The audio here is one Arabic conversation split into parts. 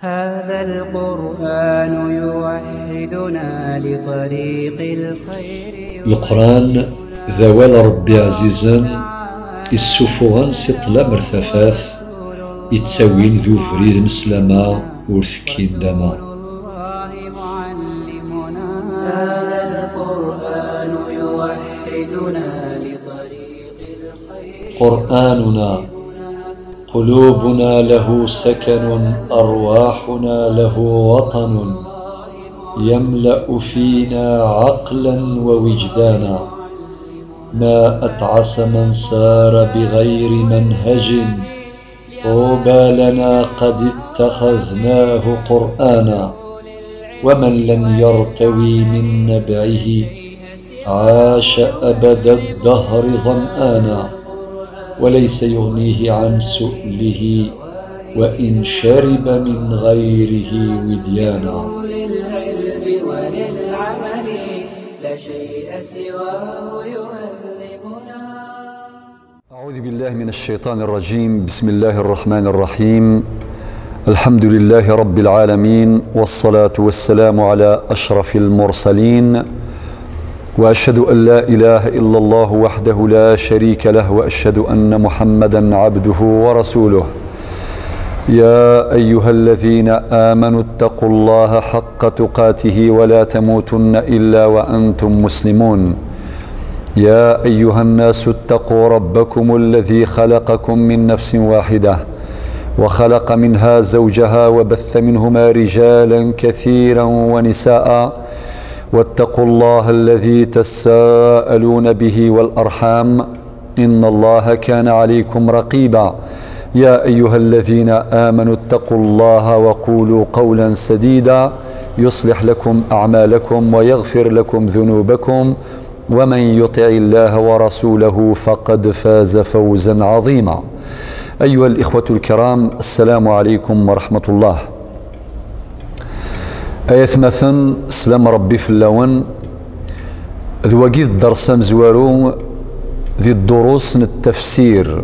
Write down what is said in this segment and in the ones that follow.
هذا القرآن يوحدنا لطريق الخير. القرآن ذوال ربي عزيزا السفوغان سطلا مرثفاث يتساوين ذو فريد مسلما ورثكين دما. هذا القرآن يوحدنا لطريق الخير. قرآننا قلوبنا له سكن، أرواحنا له وطن، يملأ فينا عقلا ووجدانا. ما أتعس من سار بغير منهج، طوبى لنا قد اتخذناه قرآنا. ومن لم يرتوي من نبعه عاش أبد الدهر ظمآنا. وليس يغنيه عن سؤله وإن شرب من غيره وديانا. للعلم وللعمل لا شيء سواه يهذبنا. أعوذ بالله من الشيطان الرجيم. بسم الله الرحمن الرحيم. الحمد لله رب العالمين، والصلاة والسلام على أشرف المرسلين، وأشهد أن لا إله إلا الله وحده لا شريك له، وأشهد أن محمدا عبده ورسوله. يا أيها الذين آمنوا اتقوا الله حق تقاته ولا تموتن إلا وأنتم مسلمون. يا أيها الناس اتقوا ربكم الذي خلقكم من نفس واحدة وخلق منها زوجها وبث منهما رجالا كثيرا ونساء، واتقوا الله الذي تساءلون به والأرحام إن الله كان عليكم رقيبا. يا أيها الذين آمنوا اتقوا الله وقولوا قولا سديدا يصلح لكم أعمالكم ويغفر لكم ذنوبكم، ومن يطع الله ورسوله فقد فاز فوزا عظيما. أيها الإخوة الكرام، السلام عليكم ورحمة الله. آيات مثلا سلام ربي في اللون ذو وقيد درس مزوارو ذي الدروس التفسير.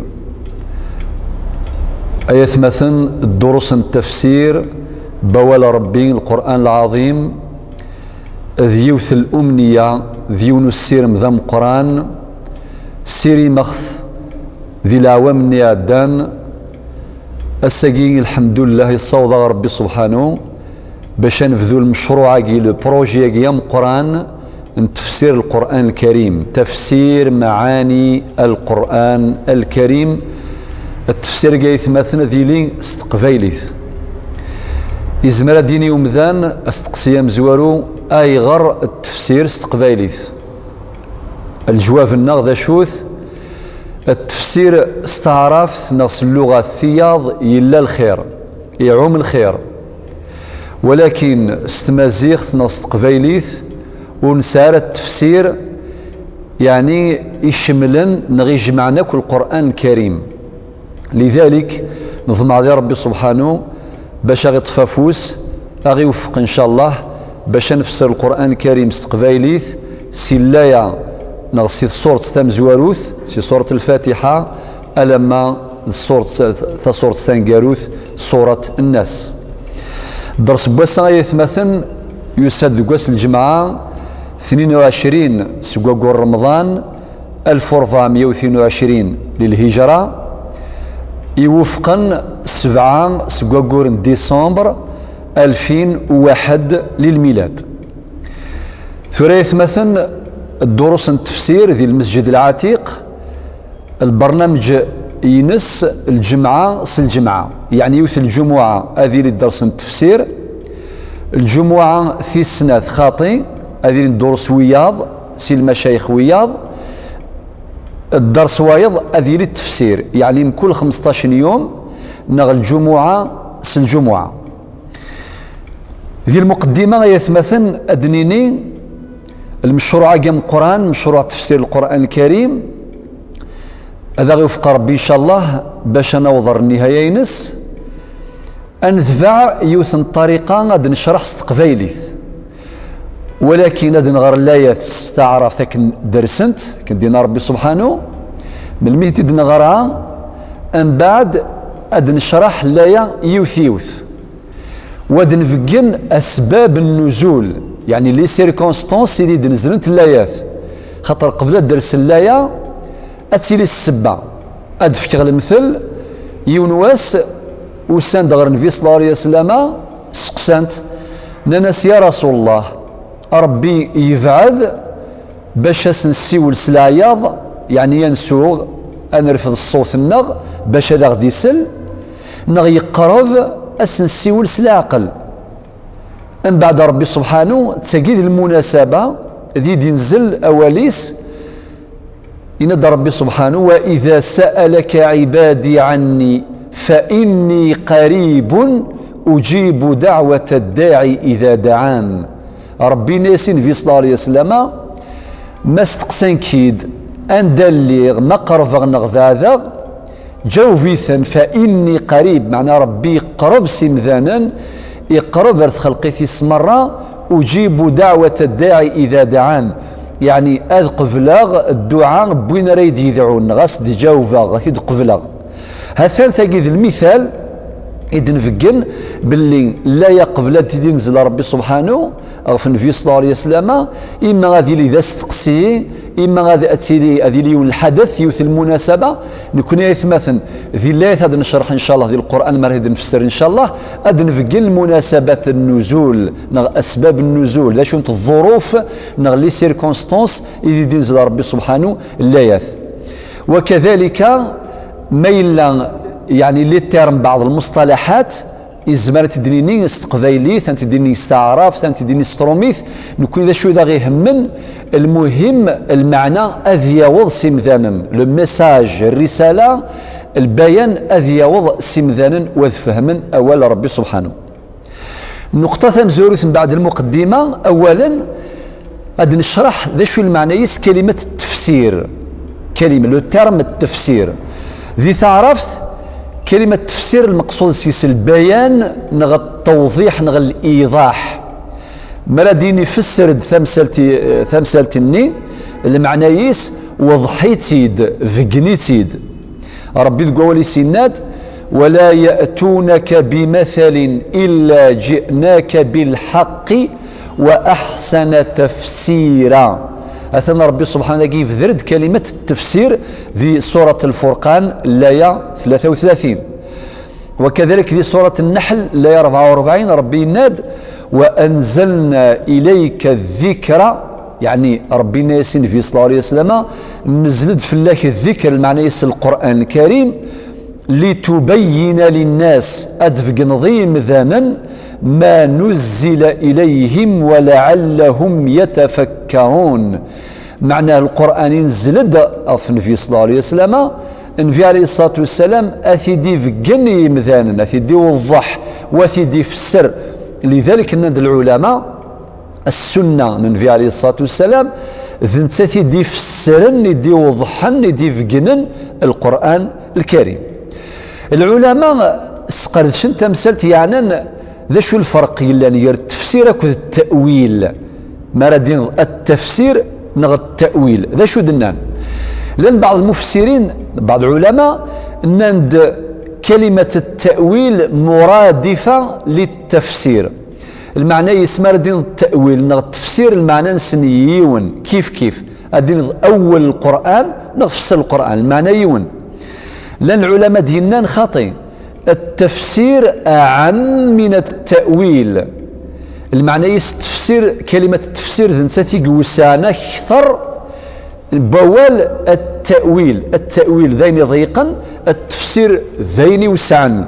آيات مثلا الدروس التفسير بوال ربي القرآن العظيم ذيوث الأمنية ذيون السير مذم قرآن سيري مخث ذي العوام نيادان الساقين الحمد لله الصوض ربي سبحانه باش نفذو المشروع كي لو بروجي كيام قرآن تفسير القرآن الكريم، تفسير معاني القرآن الكريم. التفسير كيث مثلا ذيلي استقفايليث إزمرا ديني ومذان استقسيا مزوارو أي غر التفسير استقبايليث. الجواب النغذا شوث التفسير استعرف نص اللغة الثياض يلا الخير يعوم الخير، ولكن استمازيغ نص قبايليث ونسار التفسير يعني يشملن نغي جمعنا كل القرآن الكريم. لذلك نظم على ربي سبحانه باش غيطفافوس أغي وفق إن شاء الله باش نفسر القرآن الكريم استقبايليث سلايا نغسي صورة تمزواروث سي صورة الفاتحة ألما صورة ثانقاروث صورة الناس. درس بواسا يثمثن يسد قواس الجمعة 22 سقوقور رمضان 1422 للهجرة، يوفقا 7 سقوقور ديسمبر 2001 للميلاد. ثلاث مثلا الدروس التفسير ذي المسجد العتيق البرنامج ينس الجمعة الجمعة يعني يوث الجمعة هذه للدرس التفسير، الجمعة في السنة خاطي هذه الدروس وياض سي المشايخ وياض، الدرس وايض هذه للتفسير يعني من كل 15 يوم نغ الجمعة الجمعة. ذي المقدمة يثمثن أدنيني المشروع قام القرآن مشروع تفسير القرآن الكريم هذا غيوفق ربي إن شاء الله باش نوضر النهاية ينس أنذفع يوثن طريقة غادي نشرح استقبايليث، ولكن هذا نغير الآيات استعرف ثاك درسنت كندينا ربي سبحانه من الميت نغرها من بعد أد نشرح الآية يوث يوث، ود نفقن أسباب النزول، يعني لي سيركونستونس اللي نزلت اللايات، خاطر قبل درس اللاية أتسيلي السبة. أدفك المثل يونواس وسان دغر النبي صلى الله عليه وسلم سقسانت ناناس يا رسول الله ربي يبعث باش نسيول سلاياض، يعني ينسوغ أنرفض الصوت النغ باش هذا غدي يسل نغ يقرب أسنسيول سلاعقل. من بعد ربي سبحانه تساقيد المناسبة ذي دينزل أواليس ينادى ربي سبحانه وإذا سألك عبادي عني فإني قريب أجيب دعوة الداعي إذا دعان. ربي ناسين في صلى الله عليه وسلم ما استقسن كيد أن دليغ ما قرفغ نغذاذغ جوفيثا فإني قريب، معنى ربي قرب سمذانا يقرب ارث خلقي في سمرة أجيب دعوة الداعي إذا دعان، يعني أذ قفلاغ الدعاء بوين ريد يدعون غاس دي جاوفاغ هيد قفلاغ. هالثالثة كيد المثال إذن فقن باللي لا يقبل تنزل ربي سبحانه في النبي صلى الله عليه وسلم، إما غادي لي ذا استقسي إما غادي أتسيلي هذه لي الحدث يوث المناسبة نكون يثمثن ذي الله هذا نشرح إن شاء الله ذي القرآن مرهد نفسر إن شاء الله أدن فقن مناسبات النزول أسباب النزول لا شنت الظروف لي سيركونستونس إذ ينزل ربي سبحانه اللايات. وكذلك ميلا يعني لي تيرم بعض المصطلحات إزمانة تديني استقبايلي ثان تديني استعراف ثان تديني استروميث نكون إذا شو إذا غيهمن المهم المعنى أذ يوض سمذانا لو ميساج الرسالة البيان أذ يوض سمذانا وذ فهما أول ربي سبحانه. نقطة ثمزورث من بعد المقدمة أولا غادي نشرح ذا شو المعنى يس كلمة التفسير، كلمة لو تيرم التفسير ذي تعرفت كلمة تفسير المقصود سيس البيان نغ التوضيح نغ الإيضاح. مرا ديني يفسر ثمثالتني المعنى يس وضحيتيد فقنيتيد. ربي تقولي سينات ولا يأتونك بمثل إلا جئناك بالحق وأحسن تفسيرا. أثنى ربي سبحانه كيف ذرد كلمة التفسير ذي سورة الفرقان الآية 33، وكذلك ذي سورة النحل الآية 44 ربي يناد وأنزلنا إليك الذكر، يعني ربي ناسين في صلى الله عليه وسلم نزلت في الله الذكر المعنى يس القرآن الكريم لتبين للناس أدفق نظيم ذانا ما نزل إليهم ولعلهم يتفكرون. معنى القرآن نزلد في النبي صلى الله عليه وسلم النبي عليه الصلاة والسلام أثيدي فقني مثلا أثيدي وضح وأثيدي فسر. لذلك أن العلماء السنة من النبي عليه الصلاة والسلام ذنتثي دي فسرن يدي وضحن يدي فقنن القرآن الكريم. العلماء سقردشن تمثلت يعني ذا شو الفرق يعني التفسير أكو التأويل مرادين التفسير نغ التأويل ذا شو دنان. لأن بعض المفسرين بعض العلماء نند كلمة التأويل مرادفة للتفسير، المعنى يسمى دين التأويل نغ التفسير المعنى نسنيون كيف أدين أول القرآن نفسر القرآن المعنى يون. لأن العلماء دينان خاطئ التفسير أعم من التأويل، المعنى يستفسير كلمة التفسير ذنساتي وسانة أكثر بوال التأويل ذيني ضيقا التفسير ذيني وسعا.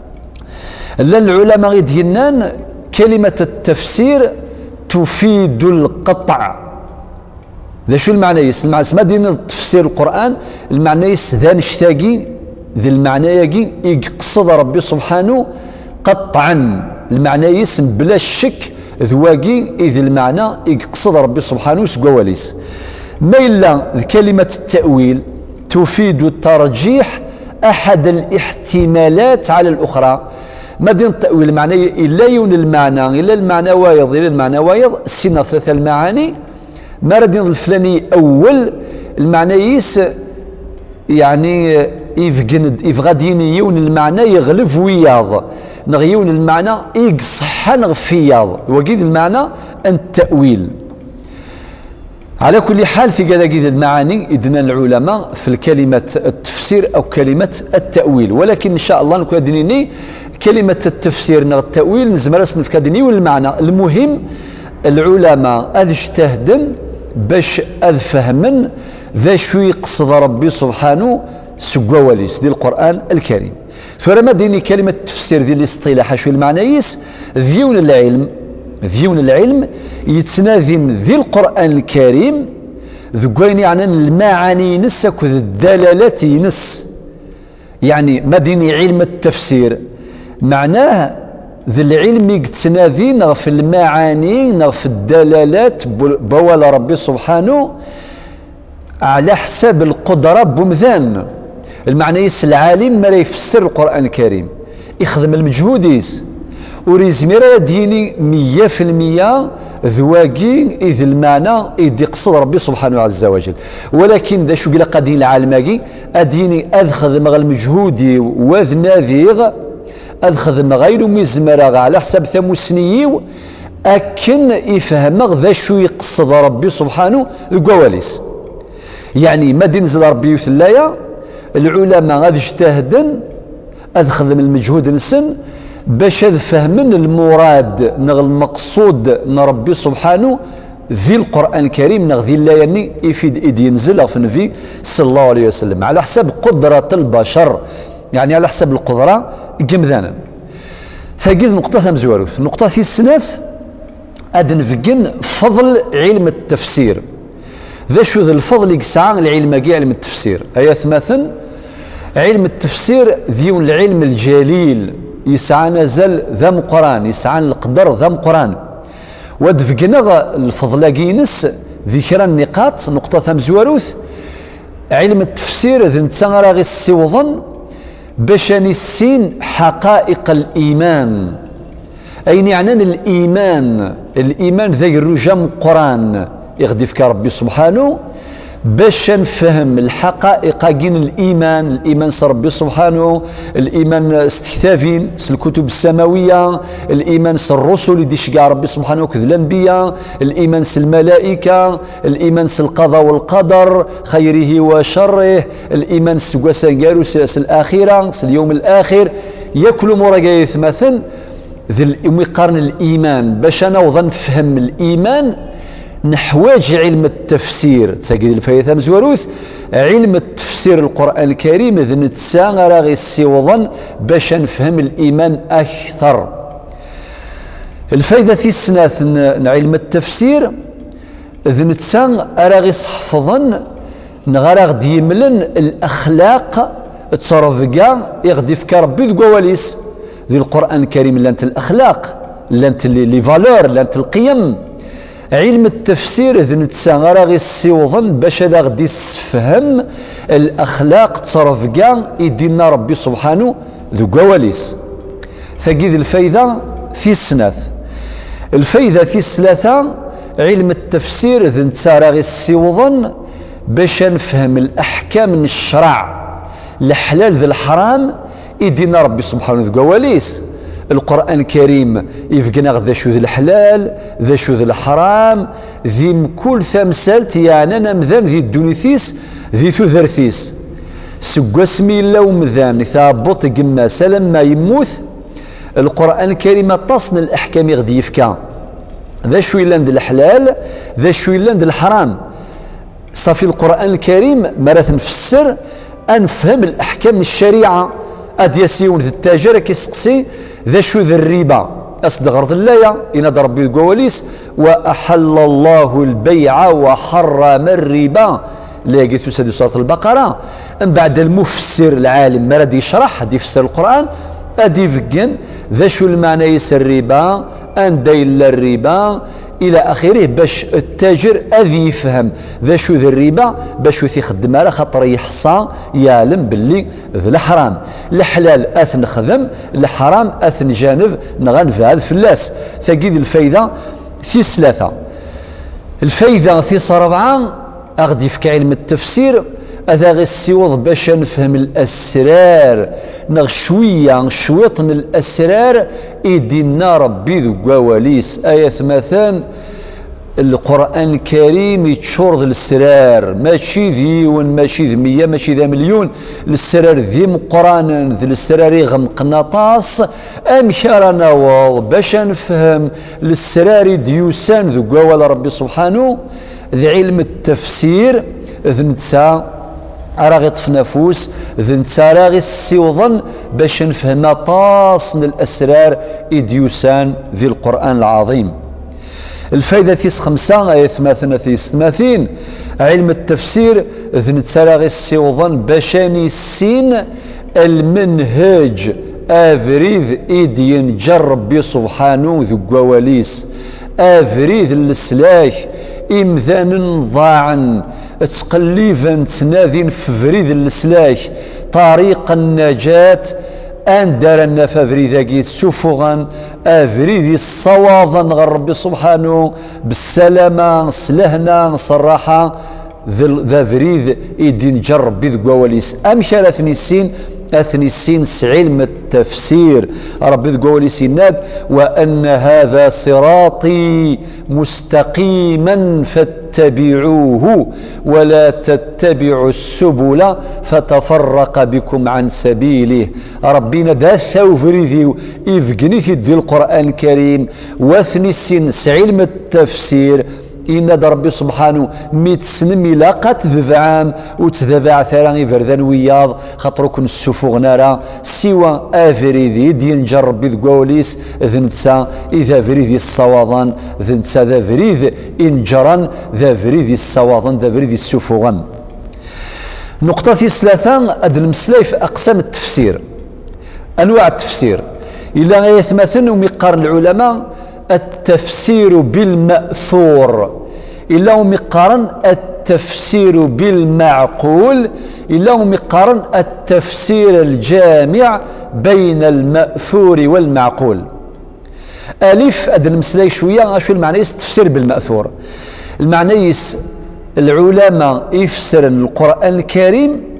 لأن العلماء دينان كلمة التفسير تفيد القطع. ذا شو المعنى يس؟ المعنى ما دين تفسير القرآن المعنى يس ذا نشتاقي ذي المعنى يجي يقصد ربي سبحانه قطعا، المعنى يس بلا شك ذواقي إذ المعنى يقصد ربي سبحانه سقواليس. ما إلا كلمة التأويل تفيد ترجيح أحد الاحتمالات على الأخرى. ما دين التأويل المعنى إلا يون المعنى إلا المعنى وايض إلا المعنى وايض سنة ثلاثة المعاني ما ردين الفلاني أول المعنى يس يعني غاديين يون المعنى يغلف وياض نغيون المعنى يقصح نغفياض وقيد المعنى التأويل. على كل حال في كذا المعاني إذن العلماء في الكلمة التفسير أو كلمة التأويل، ولكن إن شاء الله نكون دينيني كلمة التفسير نغ التأويل نزمر نفكا ديني والمعنى. المهم العلماء أذ اجتهدن باش أذ فهمن ذا شو يقصد ربي سبحانه سقوا وليس دي القرآن الكريم. ثم ديني كلمة التفسير دي الاصطلاح شو المعنى يس ذيون العلم يتناذين ذي القرآن الكريم ذقوين يعني المعاني نس وذ الدلالات ينس. يعني ما ديني علم التفسير معناه ذي العلم يتناذين في المعاني في الدلالات بوال ربي سبحانه على حساب القدرة بمذان. المعنى يس العالم ما لا يفسر القرآن الكريم يخدم المجهود يس وريزميرا ديني 100% ذواقي إذ المعنى إذ يقصد ربي سبحانه عز وجل. ولكن ذا شو قلا قدين العالماكي أديني أذخذ مغ المجهود وذ ناذيغ أذخذ غير مزمرا على حساب ثموسنيو أكن يفهم ذا شو يقصد ربي سبحانه القواليس. يعني ما دينزل ربي يثلايا العلماء غادي اجتهدن أذخذ من المجهود نسن باش فهمن المراد نغ المقصود نربي سبحانه ذي القرآن الكريم نغ ذي الله يعني يفيد إيد ينزل في النبي صلى الله عليه وسلم على حسب قدرة البشر، يعني على حسب القدرة جمذانا. ثقيل نقطة مزواروث نقطة في السناث أدنفقن فضل علم التفسير. ذا شو ذا الفضل يقسع العلم علم التفسير أي مثلا علم التفسير ذيو العلم الجليل يسعى نزل ذم قران يسعى القدر ذم قران ودفقنا الفضل جينس ذكر النقاط نقطة مزواروث. علم التفسير ذي نتسغر غي السوضن باش نسين حقائق الإيمان. أين يعني الإيمان ذي الرجم قران يغدفك ربي سبحانه باش نفهم الحقائق جين الإيمان ربي سبحانه. الإيمان استكتافين الكتب السماوية، الإيمان الرسل اللي شقع ربي سبحانه وكذ الأنبياء، الإيمان الملائكة، الإيمان القضاء والقدر خيره وشره، الإيمان سقوسا الآخرة اليوم الآخر يأكل مراجعة مثلا ذي مقارن الإيمان باش أنا وظن نفهم الإيمان نحواج علم التفسير. تساقي الفايثة مزواروث علم التفسير القرآن الكريم إذ نتساغر غي السيوضن باش نفهم الإيمان أكثر. الفايدة في السناث علم التفسير إذ نتساغر غي صحفظن نغرغ ديملن الأخلاق تصرفقا يغدفك ربي القواليس ذي القرآن الكريم لانت الأخلاق لانت لي فالور لانت القيم. علم التفسير إذ نتساغر غي السيوضن باش هذا غدي يسفهم الأخلاق تصرفقا يدينا ربي سبحانه ذو قواليس. ثقيد الفايدة في السناث. الفايدة في الثلاثة علم التفسير إذ نتساغر غي السيوضن باش نفهم الأحكام من الشرع الحلال ذي الحرام يدينا ربي سبحانه ذو قواليس. القرآن الكريم يفقنا ذا شو ذي الحلال ذا شو ذي الحرام ذي كل ثمسالت يعني أنا مذان ذي الدونيثيس ذي ثوثرثيس سقوا اسمي الله ومذان ثابط قما سلم ما يموت. القرآن الكريم تصن الأحكام يغدي يفكا ذا شو يلان ذي الحلال ذا شو يلان ذي الحرام. صافي القرآن الكريم مرة نفسر أنفهم الأحكام من الشريعة. أديسيون ذي التاجر كيسقسي ذا شو ذي الربا أصدغرض الله إن ربي القواليس وأحل الله البيع وحرم الربا لا قلت سورة البقرة. من بعد المفسر العالم ما راد يشرح دي يفسر القرآن أدي فقن ذا شو المعنى يسر الربا أن دايل الربا إلى آخره باش التاجر أذي يفهم ذا شو ذي الربا باش يخدم على خاطر يحصى يعلم باللي ذي الحرام الحلال أثن خدم الحرام أثن جانب نغنف هذا فلاس. ثقيد الفايدة في ثلاثة. الفايدة في رابعة أغدي في علم التفسير هذا غير السيوض باش نفهم الأسرار نغ شويط من الأسرار يدينا ربي ذو قواليس آية مثلا القرآن الكريم يتشور ذي السرار ماشي ذيون ماشي ذي 100 ماشي ذي مليون السرار ذي مقرانا ذي السرار يغمق نطاس أمشار نواض باش نفهم السرار ديوسان ذو قوال ربي سبحانه ذي علم التفسير ذي نتسا راغي طف نفوس ذي نتسا راغي السيوضن باش نفهم طاس من الأسرار ديوسان ذي القرآن العظيم. الفائدة 5 آية 38 علم التفسير ذن تراغي السيوضن باشاني السين المنهج افريذ ايدين جربي سبحانه ذو قواليس افريذ السلاح امذان ضاعا تقليفا تناذين في فريد السلاح طريق النجاة أن دارنا فافريذاكي السفغا افريذي الصواظا غير ربي سبحانه بالسلامة سلهنا صراحة ذا فريذ يدين جرب بذ قواليس أمشار أثني السين علم التفسير ربي ذ قواليس ناد وأن هذا صراطي مستقيما فاتبعوه ولا تتبعوا السبل فتفرق بكم عن سبيله ربنا داثا وفريذي يفقني في القرآن الكريم واثني السين علم التفسير إن ربي سبحانه 100 سنة ملاقات ذبعام وتذبع ثراني فردان وياض خاطركن السفوغ نارا سوى افريذي دين جرب بذقوليس ذنتسا إذا فريذي الصواضان ذنتسا ذا فريذ إنجران ذا فريذي الصواضان ذا فريذي السفوغان. نقطة 3 أد المسلاي في أقسام التفسير أنواع التفسير إلا غيثمثن ومقارن العلماء التفسير بالمأثور إلا مقارن التفسير بالمعقول إلا مقارن التفسير الجامع بين المأثور والمعقول. ألف أدن مسلاي شوية شو المعنى التفسير بالمأثور المعنى العلماء يفسرن القرآن الكريم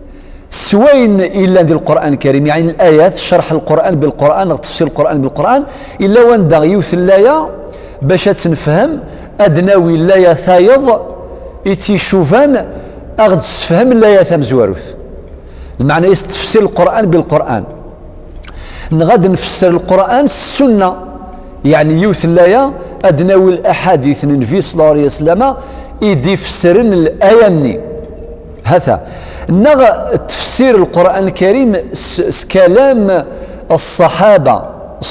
سوين إلا دي القرآن الكريم يعني الآيات شرح القرآن بالقرآن أو تفسير القرآن بالقرآن إلا وان دا يوث اللاية باش تنفهم أدناوي اللاية ثايض يتيشوفان أغد تفهم اللاية ثمزواروث المعنى تفسير القرآن بالقرآن نغاد نفسر القرآن السنة يعني يوث اللاية أدناوي الأحاديث النبي صلى الله عليه وسلم يدي فسرن الآية هذا نغ تفسير القرآن الكريم كلام الصحابة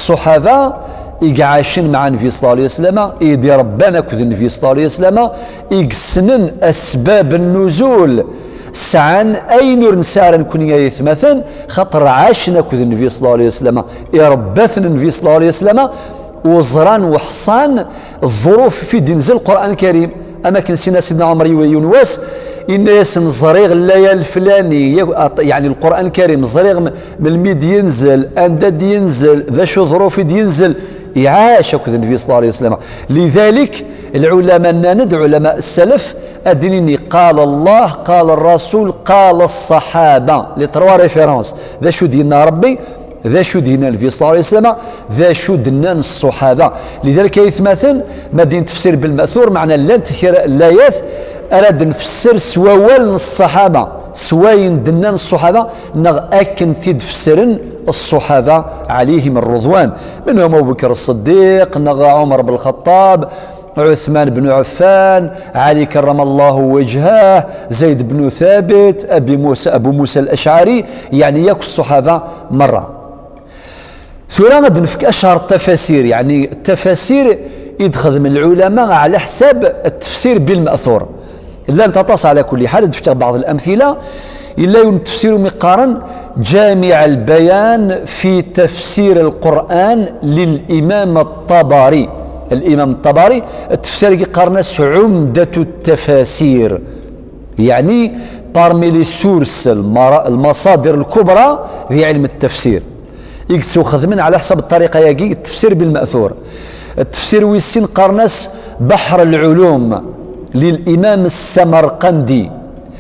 يقعاشن مع النبي صلى الله عليه وسلم يدي ربنا كذ النبي صلى الله عليه وسلم يقسنن أسباب النزول سعان أي نور نسارا كن يثمثن خطر عاشنا كذ النبي صلى الله عليه وسلم يربثن النبي صلى الله عليه وسلم وزران وحصان الظروف في دنزل القرآن الكريم أما كان سيدنا عمر يونواس الناس نزريغ الليالي الفلاني يعني القرآن الكريم زريغ من الميد ينزل أنداد ينزل ذا شو ظروف ينزل يعاش كذا النبي صلى الله عليه وسلم. لذلك العلماء ندعو علماء السلف أدنيني قال الله قال الرسول قال الصحابة لتروا ريفيرونس ذا شو دينا ربي ذا شو دينا النبي صلى الله عليه وسلم ذا شو دينا الصحابة. لذلك يثمثل مدينة تفسير بالمأثور معنى لن تخير الآيات أراد نفسر سواوال الصحابة سواين دنان الصحابة نغ أكن ثيد فسرن الصحابة عليهم الرضوان منهم أبو بكر الصديق نغ عمر بن الخطاب عثمان بن عفان علي كرم الله وجهه زيد بن ثابت أبو موسى الأشعري يعني ياك الصحابة مرة. ثورا غادي نفك أشهر التفاسير يعني التفاسير يدخل من العلماء على حساب التفسير بالمأثور لا تطاس على كل حال نفتح بعض الأمثلة إلا التفسير مقارن جامع البيان في تفسير القرآن للإمام الطبري. الإمام الطبري التفسير يقارنس عمدة التفاسير يعني parmi les sources المصادر الكبرى في علم التفسير يكتسو خدمين على حسب الطريقة يجي التفسير بالمأثور. التفسير ويسين قرنس بحر العلوم للإمام السمرقندي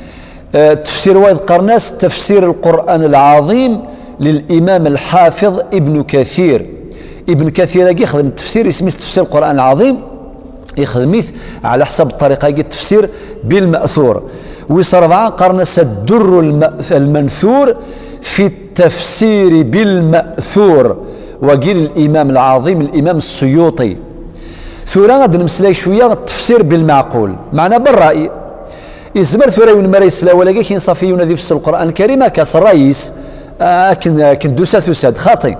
تفسير وايد قرناس تفسير القرآن العظيم للإمام الحافظ ابن كثير. ابن كثير يخدم تفسير اسمه تفسير القرآن العظيم، يخدميث على حسب الطريقة التفسير بالمأثور. ويصير 4 قرناس الدر المنثور في التفسير بالمأثور، وقيل الإمام العظيم الإمام السيوطي. ثورة غادي نمسلاي شوية التفسير بالمعقول معنا بالرأي. يزمر ثورة ونماريس لا ولا كي صافيون ذي في القرآن الكريم كاس الرئيس كن دوسات ثساد خاطي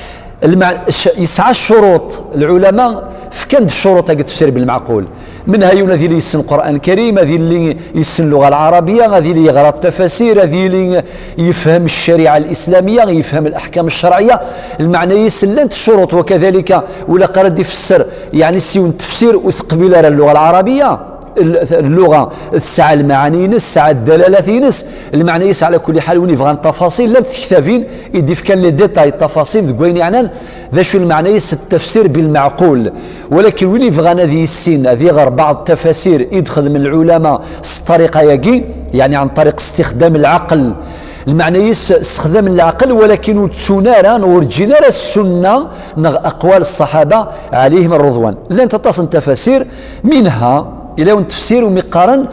يسعى الشروط العلماء في كند الشروط تاع التفسير بالمعقول. منها يونا ذي اللي يسن القرآن الكريم، هذه اللي يسن اللغة العربية، هذه اللي يقرا التفاسير، هذه اللي يفهم الشريعة الإسلامية، يفهم الأحكام الشرعية. المعنى يسلنت الشروط. وكذلك ولا قرد يفسر يعني سيون التفسير وثقبيل اللغة العربية، اللغة الساعة المعاني نس ساعة الدلالات نس المعنى يس على كل حال. وين يبغى التفاصيل لم تكتفين يديف كان لي ديتاي التفاصيل ذكوين يعني ذا شو المعنى يس التفسير بالمعقول. ولكن وين يبغى هذه السين هذه غير بعض التفاسير يدخل من العلماء الطريقة يجي يعني عن طريق استخدام العقل. المعنى يس استخدام العقل ولكن تسونارا ورجينا السنة أقوال الصحابة عليهم الرضوان. لن تتصل تفاسير منها إلى أن تفسير ومقارن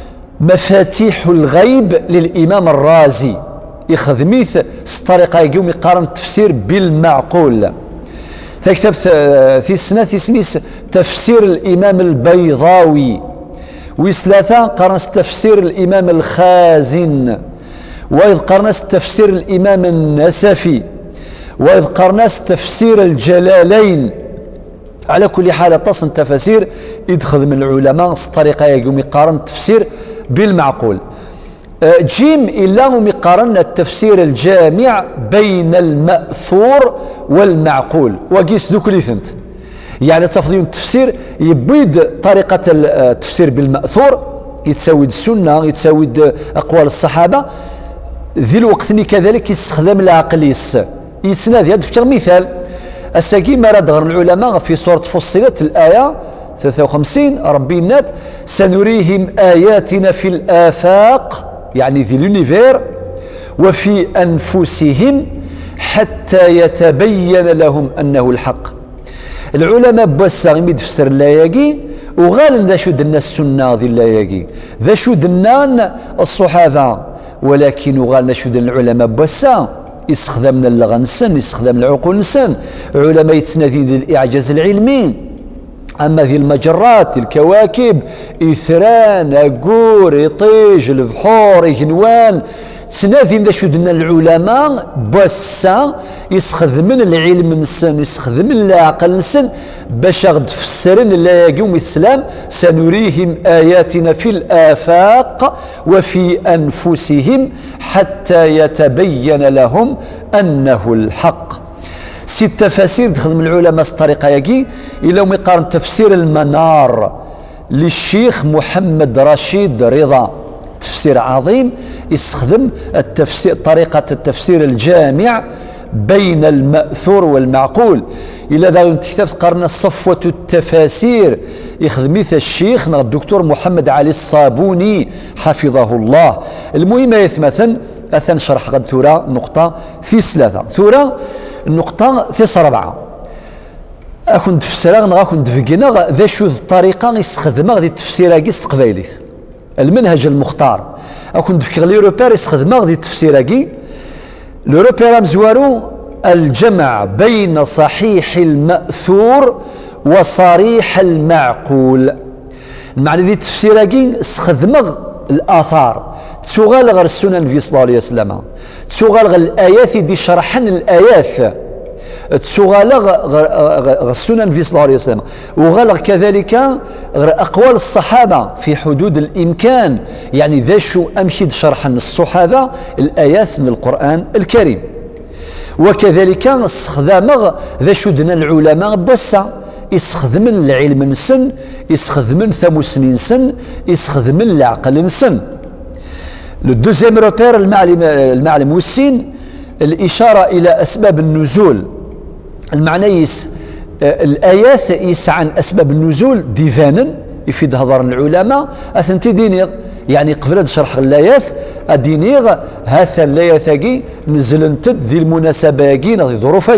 مفاتيح الغيب للإمام الرازي يخدميث الطريقة يجيو مقارن التفسير بالمعقول. تكتب في السنة اسميس تفسير الإمام البيضاوي. وثلاثة قرنس تفسير الإمام الخازن، وإذ قرنس تفسير الإمام النسفي، وإذ قرنس تفسير الجلالين. على كل حال تصن تفاسير يدخل من العلماء الطريقة يقوم يقارن التفسير بالمعقول. جيم إلا مقارن التفسير الجامع بين المأثور والمعقول. وقيس دوك لي ثنت يعني تفضيل التفسير يبيد طريقة التفسير بالمأثور يتساوي السنة يتساوي أقوال الصحابة. ذي الوقت كذلك يستخدم العقل يسند. هذا مثال الساقي ما راد غير العلماء في سورة فصلت الآية 53 ربي النات سنريهم آياتنا في الآفاق يعني ذي لونيفير وفي أنفسهم حتى يتبين لهم أنه الحق. العلماء بوسا غيميد فسر اللاياقي وغال ذا شو دنا السنة ذي اللاياقي ذا شو دنا الصحابة، ولكن وغال شو دنا العلماء بوسا يستخدمنا اللغة نسن يستخدم العقول نسن. علماء يتسنادين الإعجاز العلمي. أما ذي المجرات الكواكب إثران أقور يطيج البحور يهنوان تسنادين ذا شدنا العلماء بوسا يستخدمن العلم نسن يستخدمن العقل نسن باش غد فسرن لا يقوم السلام سنريهم آياتنا في الآفاق وفي أنفسهم حتى يتبين لهم أنه الحق. 6 تفاسير تخدم العلماء الطريقة يجي إلى مقارن تفسير المنار للشيخ محمد رشيد رضا، تفسير عظيم يستخدم التفسير طريقة التفسير الجامع بين المأثور والمعقول. إلى ذا كتاب قرن صفوة التفاسير يخدميث الشيخ الدكتور محمد علي الصابوني حفظه الله. المهم يثمثن أثن شرح غد ثورة نقطة في 3 ثورة النقطة في 4 أكون تفسير غاكون تفقنا ذا شو الطريقة يستخدمها غادي التفسير كيس تقبايليت المنهج المختار. أكون تفكر ليوروبير يستخدمها غادي التفسير كي لوروبير مزوارو الجمع بين صحيح المأثور وصريح المعقول. المعنى ذي التفسير كي استخدمها الآثار تسوغال غير السنن في صلى الله عليه وسلم تسوغال غير الآيات دي شرحن الآيات تسوغال غير السنن في صلى الله عليه وسلم وغالغ كذلك غير أقوال الصحابة في حدود الإمكان يعني ذا شو أمشي شرحن الصحابة الآيات من القرآن الكريم. وكذلك استخدام ذا شو دنا العلماء بوسا يستخدمن العلم نسن يستخدمن ثموسنين نسن يستخدمن العقل نسن. الدوزيام روبير المعلم والسين الإشارة إلى أسباب النزول. المعنى الآيات يسعى عن أسباب النزول ديفانا يفيد هضر العلماء أثنتي دينيغ يعني قبل هاد شرح اللايات ادينيغ هاثا اللايات نزلنت ذي المناسبة ذي ظروف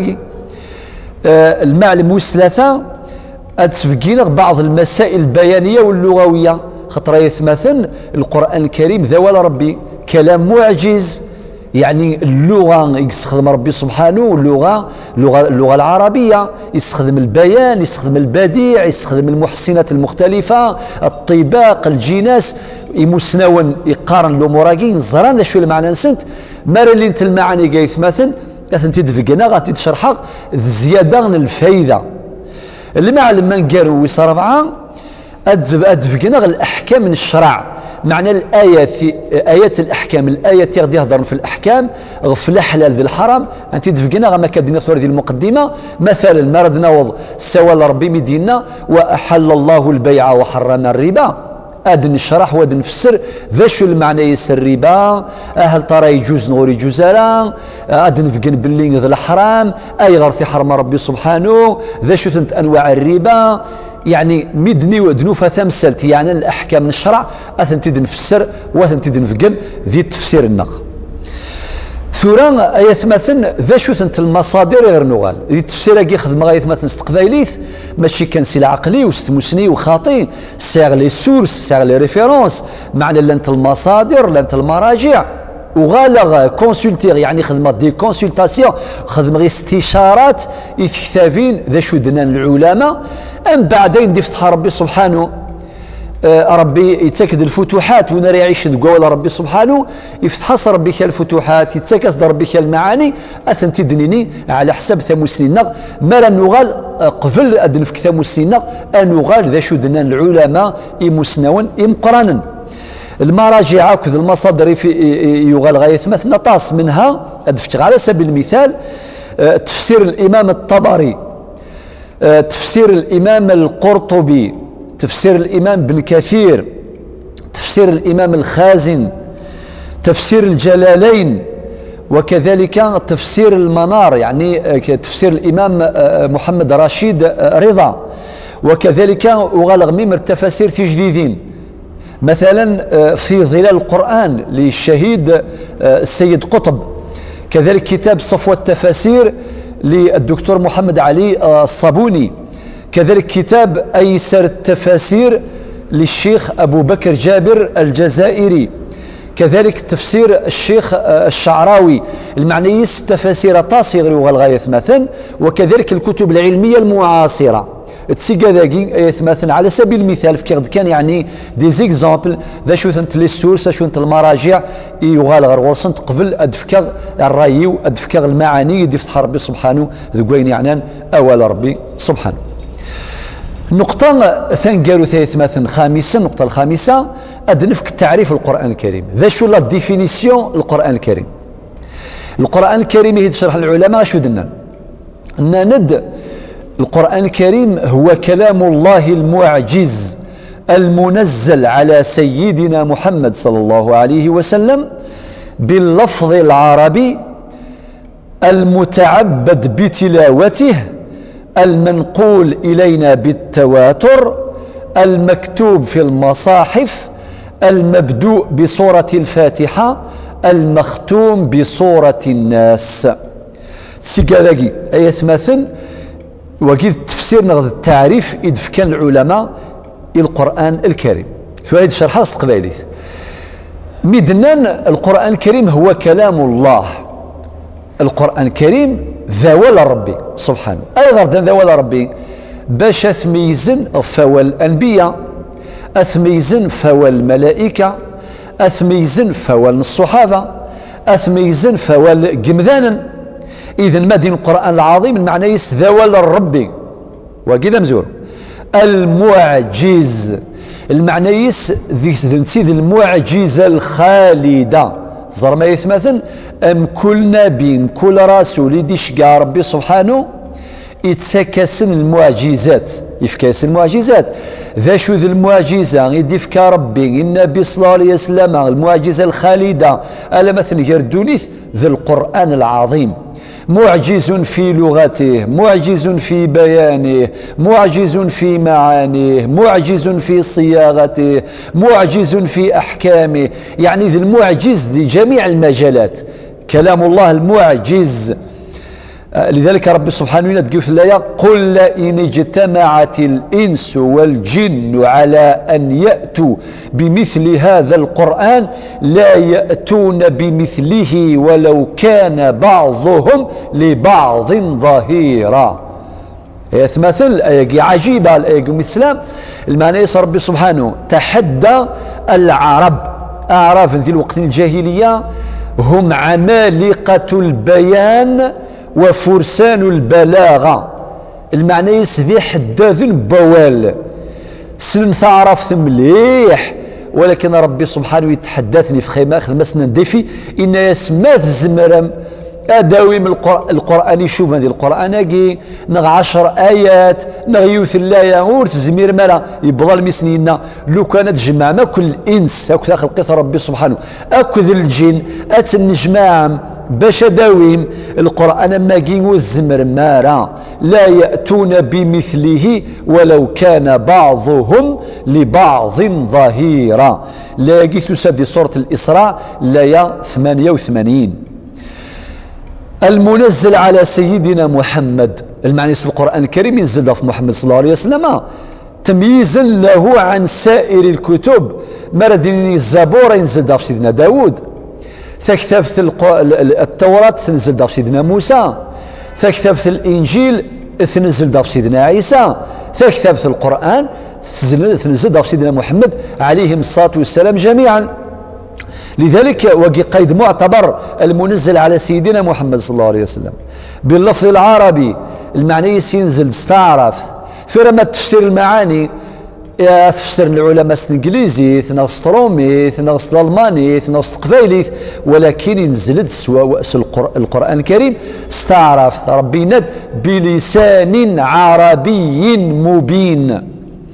المعلم ثلاثة أتفقينا بعض المسائل البيانية واللغوية خطرة يثمثن القرآن الكريم ذوال ربي كلام معجز يعني اللغة يستخدم ربي سبحانه اللغة العربية يستخدم البيان يستخدم البديع يستخدم المحسنات المختلفة الطباق الجناس يمسنون يقارن الأموراكي نزران شو المعنى نسنت مار اللي انت المعاني قايث مثلا أثنتي تفقنا غاتي تشرحها زيادة الفايدة المعلم من قالوا ويصار ربعة أدفقنا الأحكام من الشرع معنى آيات الأحكام الآيات غادي يهضرن في الأحكام في الحلال ذي الحرام أنت تفقنا غما كدنا ثور ذي المقدمة مثلا ما رد نوض سوى ربي مدينة وأحل الله البيع وحرم الربا أدن الشرح وأدن نفسر ذا شو المعنى يسر الربا هل ترى يجوز نور يجوز لا أدن فقن باللي ذا الحرام أي غرثي حرم ربي سبحانه ذا شو تنت أنواع الربا يعني مدني ودنوفة ثمسلت يعني الأحكام من الشرع أثنتي نفسر وأثنتي نفقن ذي التفسير النغ ثوران آيات مثلا ذا شو ثنت المصادر غير نغال ذي التفسير كي يخدم غاية مثلا استقباليث ماشي كان سي عقلي وستمسني وخاطي ساغ لي سورس ساغ لي ريفيرونس معنى لانت المصادر لانت المراجع وغالغ كونسلتيغ يعني خدمة دي كونسلتاسيون خدمة غير استشارات يتكتابين ذا شو دنان العلماء أم بعدين دفتح ربي سبحانه ربي يتاكد الفتوحات ونرى يعيش قول ربي سبحانه يفتح ربي الفتوحات يتاكد ربي المعاني أثن تدنيني على حساب ثموسنين ما نغال قبل أدن في ثموسنين نغال ذا شو دنان العلماء يمسنون يمقرانا المراجع كذا المصادر في يغال غاية مثلا طاس منها أدفك على سبيل المثال تفسير الإمام الطبري تفسير الإمام القرطبي تفسير الإمام بن كثير تفسير الإمام الخازن تفسير الجلالين وكذلك تفسير المنار يعني تفسير الإمام محمد رشيد رضا وكذلك وغالغ ميم التفاسير تجديدين مثلا في ظلال القرآن للشهيد السيد قطب كذلك كتاب صفوة التفاسير للدكتور محمد علي الصابوني كذلك كتاب أيسر التفاسير للشيخ أبو بكر جابر الجزائري كذلك تفسير الشيخ الشعراوي المعنيس تفاسير تصيغ والغاية مثلا وكذلك الكتب العلمية المعاصرة تسيقا ذاكي مثلا على سبيل المثال في كان يعني دي زيكزامبل ذا شو ثنت لي سورس شو ثنت المراجع يغال غير ورسنت قبل ادفكا الراي وادفكا المعاني يفتح ربي سبحانه ذوين يعني اول ربي سبحانه النقطة ثان قالوا ثالث مثلا خامسة النقطة الخامسة أدنفك تعريف القرآن الكريم ذا شو لا ديفينيسيون القرآن الكريم القرآن الكريم يشرح العلماء شو دنا ند القرآن الكريم هو كلام الله المعجز المنزل على سيدنا محمد صلى الله عليه وسلم باللفظ العربي المتعبد بتلاوته المنقول إلينا بالتواتر المكتوب في المصاحف المبدوء بسورة الفاتحة المختوم بسورة الناس سيكاذاكي آيات مثل وكيد تفسير نغض التعريف إذ كان العلماء القرآن الكريم فهذه شرحها استقبالي مدنان القرآن الكريم هو كلام الله القرآن الكريم ذوال ربي سبحانه أي غرد ذوال ربي باش أثميزن فوى الأنبياء أثميزن فوى الملائكة أثميزن فوى الصحابة أثميزن فوى الجمذانا إذا ما دين القرآن العظيم المعنى يس ذوال الرب وكذا مزور المعجز المعنى يس ذي المعجزة الخالدة زر ما يثمثن أم كل نبي كل رسول يديشقى ربي سبحانه يتسكسن المعجزات يفكاس المعجزات ذا شو ذي المعجزة يديفك ربي النبي صلى الله عليه وسلم المعجزة الخالدة ألا مثل يردونيث ذي القرآن العظيم معجز في لغته، معجز في بيانه، معجز في معانيه، معجز في صياغته، معجز في أحكامه، يعني ذي المعجز لجميع المجالات، كلام الله المعجز. لذلك رب سبحانه وتعالى في الآية: قل إن اجتمعت الإنس والجن على أن يأتوا بمثل هذا القرآن لا يأتون بمثله ولو كان بعضهم لبعض ظهيرا. مثل آية عجيبة، الآية الإسلام المعنى ربي سبحانه تحدى العرب، أعراب ذي الوقت الجاهلية هم عمالقة البيان وفرسان البلاغة، المعنى ذي حداث بوال سن ثعرف مليح، ولكن ربي سبحانه يتحدثني في خدمتنا ندفي إن يسمات الزمرم أداوي من القرآن. يشوف هذه القرآن أجي نغ 10 آيات نغ يوث اللايا غور تزمير مالا يبضل المسنين لو كانت جمعنا كل إنس أكو خلقت ربي سبحانه أكد الجن أتنجمع باش داويم القرآن ماجي والزمر مارا لا يأتون بمثله ولو كان بعضهم لبعض ظهيرا. لا يجي تسدي سورة الإسراء لا 88. المنزل على سيدنا محمد، المعني في القرآن الكريم ينزل في محمد صلى الله عليه وسلم تمييزا له عن سائر الكتب. مرد الزبور ينزل في سيدنا داود، تكتفت التوراة تنزل في سيدنا موسى، تكتفت الإنجيل تنزل في سيدنا عيسى، تكتفت القرآن تنزل في سيدنا محمد عليهم الصلاة والسلام جميعا. لذلك وقي قيد معتبر المنزل على سيدنا محمد صلى الله عليه وسلم باللفظ العربي، المعني ينزل استعرف ثم تفسير المعاني تفسر العلماء الانجليزي ثنغس ترومي ثنغس الالماني ثنغس قبايلي، ولكن ينزلت سواء القرآن الكريم استعرف ربي ند بلسان عربي مبين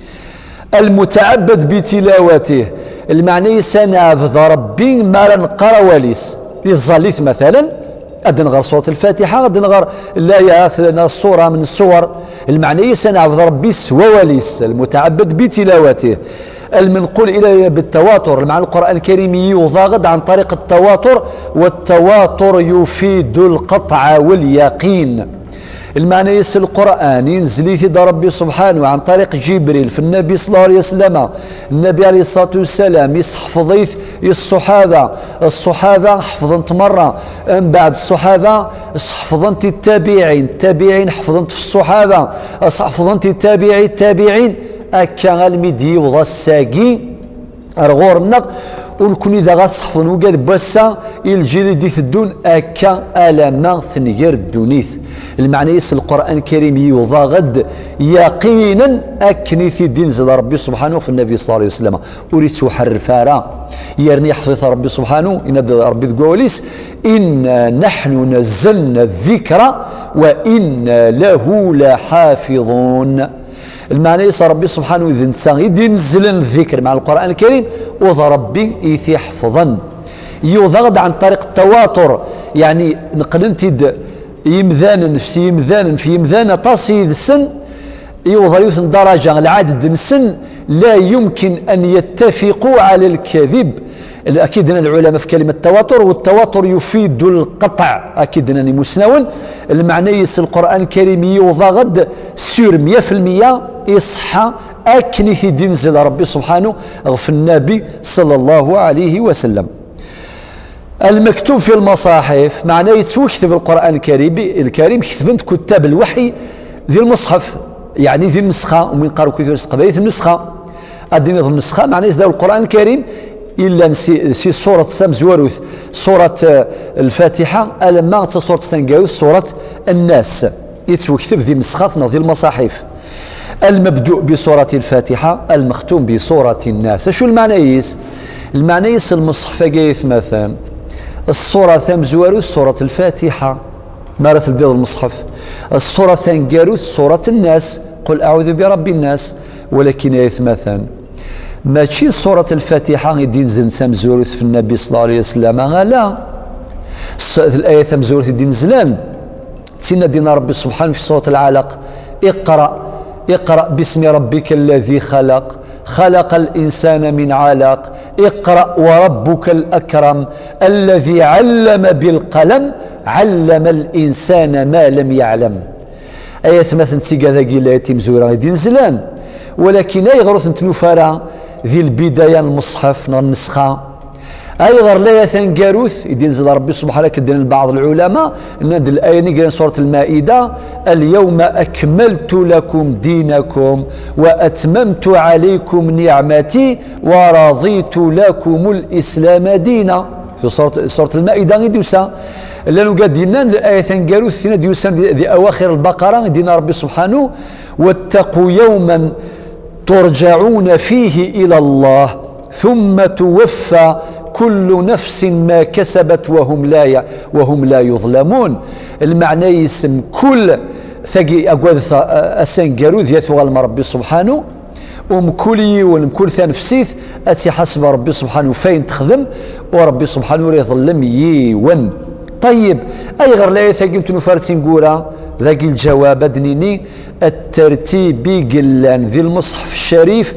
المتعبد بتلاوته، المعني سنعبد ربي ما نقرا واليس الظليث مثلا غادي نغير سورة الفاتحة، غادي نغير الآيات الصورة من الصور، المعني سنعبد ربي سوى واليس المتعبد بتلاوته. المنقول إلى بالتواتر، المعنى القرآن الكريم يضاغد عن طريق التواتر، والتواتر يفيد القطع واليقين. المعنى يسل القرآن ينزل يثيد ربي سبحانه عن طريق جبريل في النبي صلى الله عليه وسلم، النبي عليه الصلاة والسلام يحفظ الصحابة حفظنت مرة، من بعد الصحابة حفظنت التابعين حفظنت في الصحابة، حفظنت التابعين أكا المدي وضا الساقي أرغور النق ونكون إذا غتصحفظ وقاد بسا الجيل دي الدون أكا ألما ثنير الدونيث. المعنى يس القرآن الكريم يوضا غد يقينا أكنيث الدين زل ربي سبحانه في النبي صلى الله عليه وسلم أريد حرفارا يرني حفظ ربي سبحانه إن ربي تقوليس إنا نحن نزلنا الذكر وإنا له لحافظون. المعنى يسا ربي سبحانه إذا نتسان ينزل الذكر مع القرآن الكريم وذا ربي إيثي حفظا يوضغد عن طريق التواتر، يعني نقلنتد يمذانا في يمذانا تصيد السن يوضا يوثن درجة العدد السن لا يمكن أن يتفقوا على الكذب. أكيد أن العلماء في كلمة التواتر، والتواتر يفيد القطع، أكيد أنني مسنون. المعنى يس القرآن الكريم يوضغد سور 100% يصحى أكنث دينزل ربي سبحانه غف النبي صلى الله عليه وسلم. المكتوب في المصاحف معناه يتوكتب القرآن الكريم كتبت كتاب الوحي ذي المصحف، يعني ذي النسخة ومن قالوا كثير قبائل النسخة أدينا النسخة معناه يزداد القرآن الكريم إلا سي سورة سمزوروث سورة الفاتحة ألما سورة تنقاوث سورة الناس يتوكتب ذي النسخة ذي المصاحف. المبدوء بسورة الفاتحة المختوم بسورة الناس. شو المعنى المعنى المصحف قيث مثلا الصورة ثمزوروث سورة الفاتحة مارث الدير المصحف، الصورة ثنقاروث سورة الناس قل أعوذ برب الناس، ولكن يث مثلا ماشي سورة الفاتحة يدين زن سمزورث في النبي صلى الله عليه وسلم لا الآية ثمزورث يدين زلان تسنى دينا ربي سبحانه في سورة العلق: اقرأ باسم ربك الذي خلق، خلق الإنسان من علق، اقرأ وربك الأكرم الذي علم بالقلم، علم الإنسان ما لم يعلم. آيات مثلا تيقا ذاكي لا يتم زورا دين زلان، ولكن أي غروث نتنوفارا ذي البداية المصحف النسخة أي غير لا يتنقاروث يدينزل ربي سبحانه كدين بعض العلماء ناد الآية نقرأ سورة المائدة: اليوم أكملت لكم دينكم وأتممت عليكم نعمتي ورضيت لكم الإسلام دينا. في سورة المائدة غيدوسا لأنه قادينا الآية تنقاروث ديوسا ذي أواخر البقرة دينا ربي سبحانه: واتقوا يوما ترجعون فيه إلى الله ثم توفى كل نفس ما كسبت وهم لا يظلمون. المعنى يسم كل ثقي أقوى أسنقارو ذيثو ربي سبحانه كلي كل ثانفسيث أتي حسب ربي سبحانه فين تخدم وربي سبحانه يظلم يون. طيب أي غير لا يثقمت نفارتين قورا ذاك الجواب أدنيني: الترتيب قلان ذي المصحف الشريف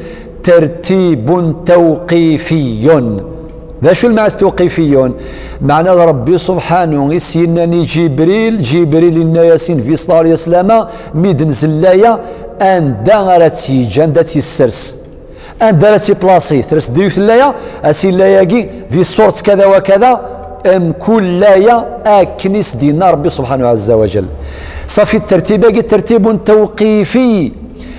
ترتيب توقيفي. ذا شو المعنى توقيفي؟ معنى ربي سبحانه يسينني جبريل النياسين في صلى الله عليه وسلم ميدن زلايا أن دارتي جندتي السرس أن دارتي بلاصي ثرس ديوث اللايا أسي لاياكي ذي صورت كذا وكذا كل لايا أكنس دين ربي سبحانه عز وجل. صافي الترتيب ترتيب توقيفي.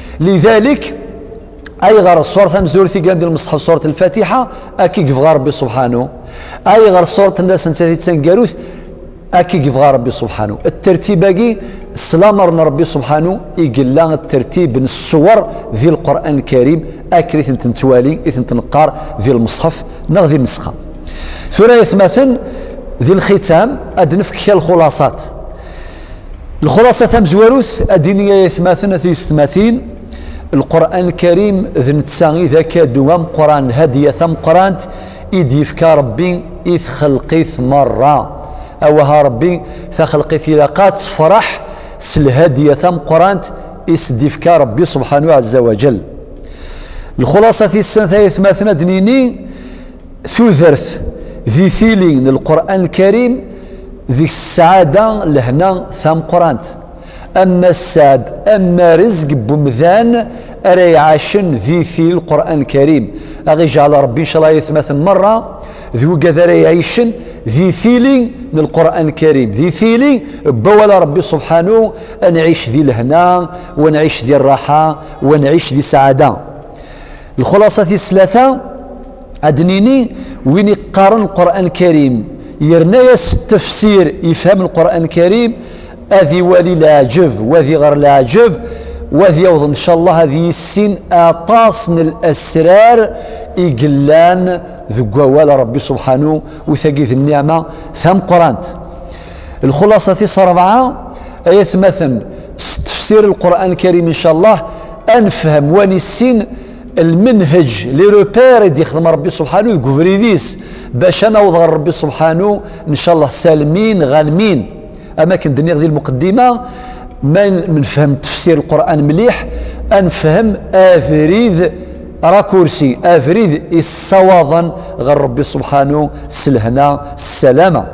لذلك أي غير صورة مزورتي قاندي المصحف صورة الفاتحة أكي قفغى ربي سبحانه، أي غير صورة الناس نتاثي تنقاروث أكي قفغى ربي سبحانه. الترتيب أكي سلامرنا ربي سبحانه يقلا الترتيب من الصور ذي القرآن الكريم أكريث تنتوالي إثن تنقار ذي المصحف نغذي النسخة. ثلاث مثلا ذي الختام أدنفك الخلاصات. الخلاصة مزواروث أدينية مثلا في استماثين القرآن الكريم ذن تساغي ذاك دوام قرآن هدية ثم قرآن إديفك ربي إذ خلقيث مرة أوها ربي ثخلقيث لاقات فرح سلهدية ثم قرآن إسديفك ربي سبحانه عز وجل. الخلاصة السنة مثلا دنيني ثوثرث ذي ثيلين القرآن الكريم ذي السعادة لهنا ثم قرآن. أما الساد أما رزق بمذان أري عاشن ذي في القرآن الكريم أغي جعل ربي إن شاء الله يثمث مرة ذو قذر يعيشن ذي ثيلي من القرآن الكريم ذي ثيلي بولا ربي سبحانه نعيش ذي الهنا ونعيش ذي الراحة ونعيش ذي سعادة. الخلاصة الثلاثة أدنيني وين يقارن القرآن الكريم يرنيس التفسير يفهم القرآن الكريم هذه ولي العجب وذي غير العجب وذي يوضن إن شاء الله هذه السن أطاسن الأسرار إقلان ذقوال ربي سبحانه وثقيث النعمة ثم قرانت. الخلاصة صار 4 آيات مثلا تفسير القرآن الكريم إن شاء الله أنفهم واني السن المنهج لي روبير اللي يخدم ربي سبحانه الكفريديس باش نوض ربي سبحانه إن شاء الله سالمين غانمين. أما كندني ذي المقدمة من فهم تفسير القرآن مليح أنفهم أفريد راكورسي أفريد الصواظا غير ربي سبحانه سلهنا السلامة.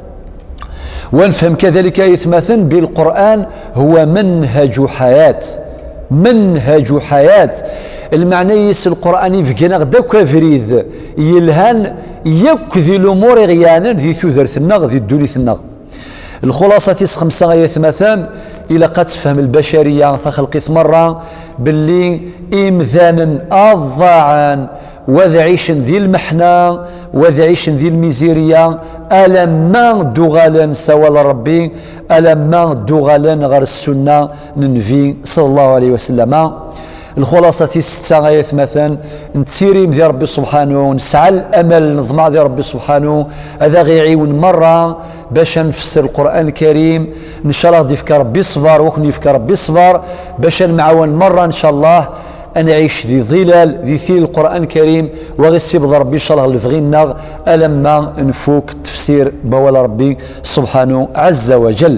ونفهم كذلك يتمثل بالقرآن هو منهج حياة منهج حياة. المعنى يس القرآن يفقنا غدا كافريد يلهان يكذي الأمور غيانا ذي ثوثرث النغ ذي الدوليث النغ. الخلاصة 5 آيات مثلا إلى قد تفهم البشرية خلقت مرة باللي إمذانا أضاعا وذعيش ذي المحنة وذعيش ذي الميزيرية ألما دغالا سوال ربي ألما دغالا غير السنة ننفي صلى الله عليه وسلم. الخلاصة 6 آيات مثلا نتيريم ذي ربي سبحانه نسعى الأمل نظمع ذي ربي سبحانه هذا غيعيون مرة باش نفسر القرآن الكريم إن شاء الله ضيفك ربي صبر وخني يفك ربي صبر باش نمعون مرة إن شاء الله نعيش ذي ظلال ذي ثيل القرآن الكريم وغيسيب ربي إن شاء الله اللي فغينا ألما نفوك تفسير بوال ربي سبحانه عز وجل.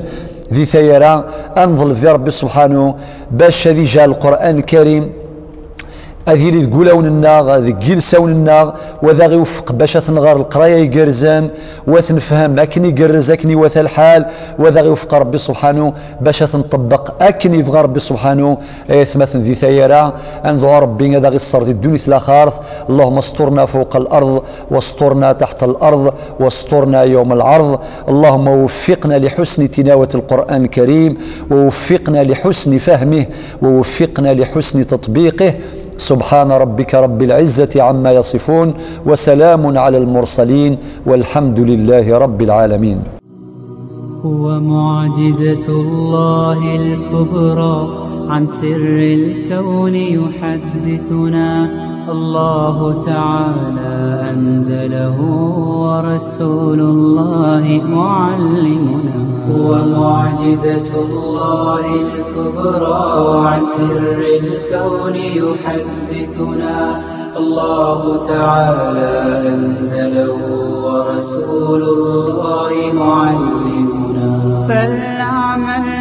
ذي ثيرا أنظل في ربي سبحانه باش هذي جاء القرآن الكريم هذه اللي تقولون الناغ هذه جلسون الناغ وذا غيوفق باش تنغار القرايه يقرزان وتنفهم اكني يقرز اكني وثا الحال وذا غيوفق ربي سبحانه باش تنطبق اكني يبغى ربي سبحانه ثمثن ذي ثيرا انظر ربي هذا غي الصر دي الدنيا ثلاث اللهم استرنا فوق الارض واسترنا تحت الارض واسترنا يوم العرض اللهم وفقنا لحسن تلاوه القران الكريم ووفقنا لحسن فهمه ووفقنا لحسن تطبيقه سبحان ربك رب العزة عما يصفون وسلام على المرسلين والحمد لله رب العالمين. هو معجزة الله الكبرى عن سر الكون يحدثنا الله تعالى أنزله ورسول الله معلمنا. هو معجزة الله الكبرى عن سر الكون يحدثنا الله تعالى أنزله ورسول الله معلمنا. فلنعمل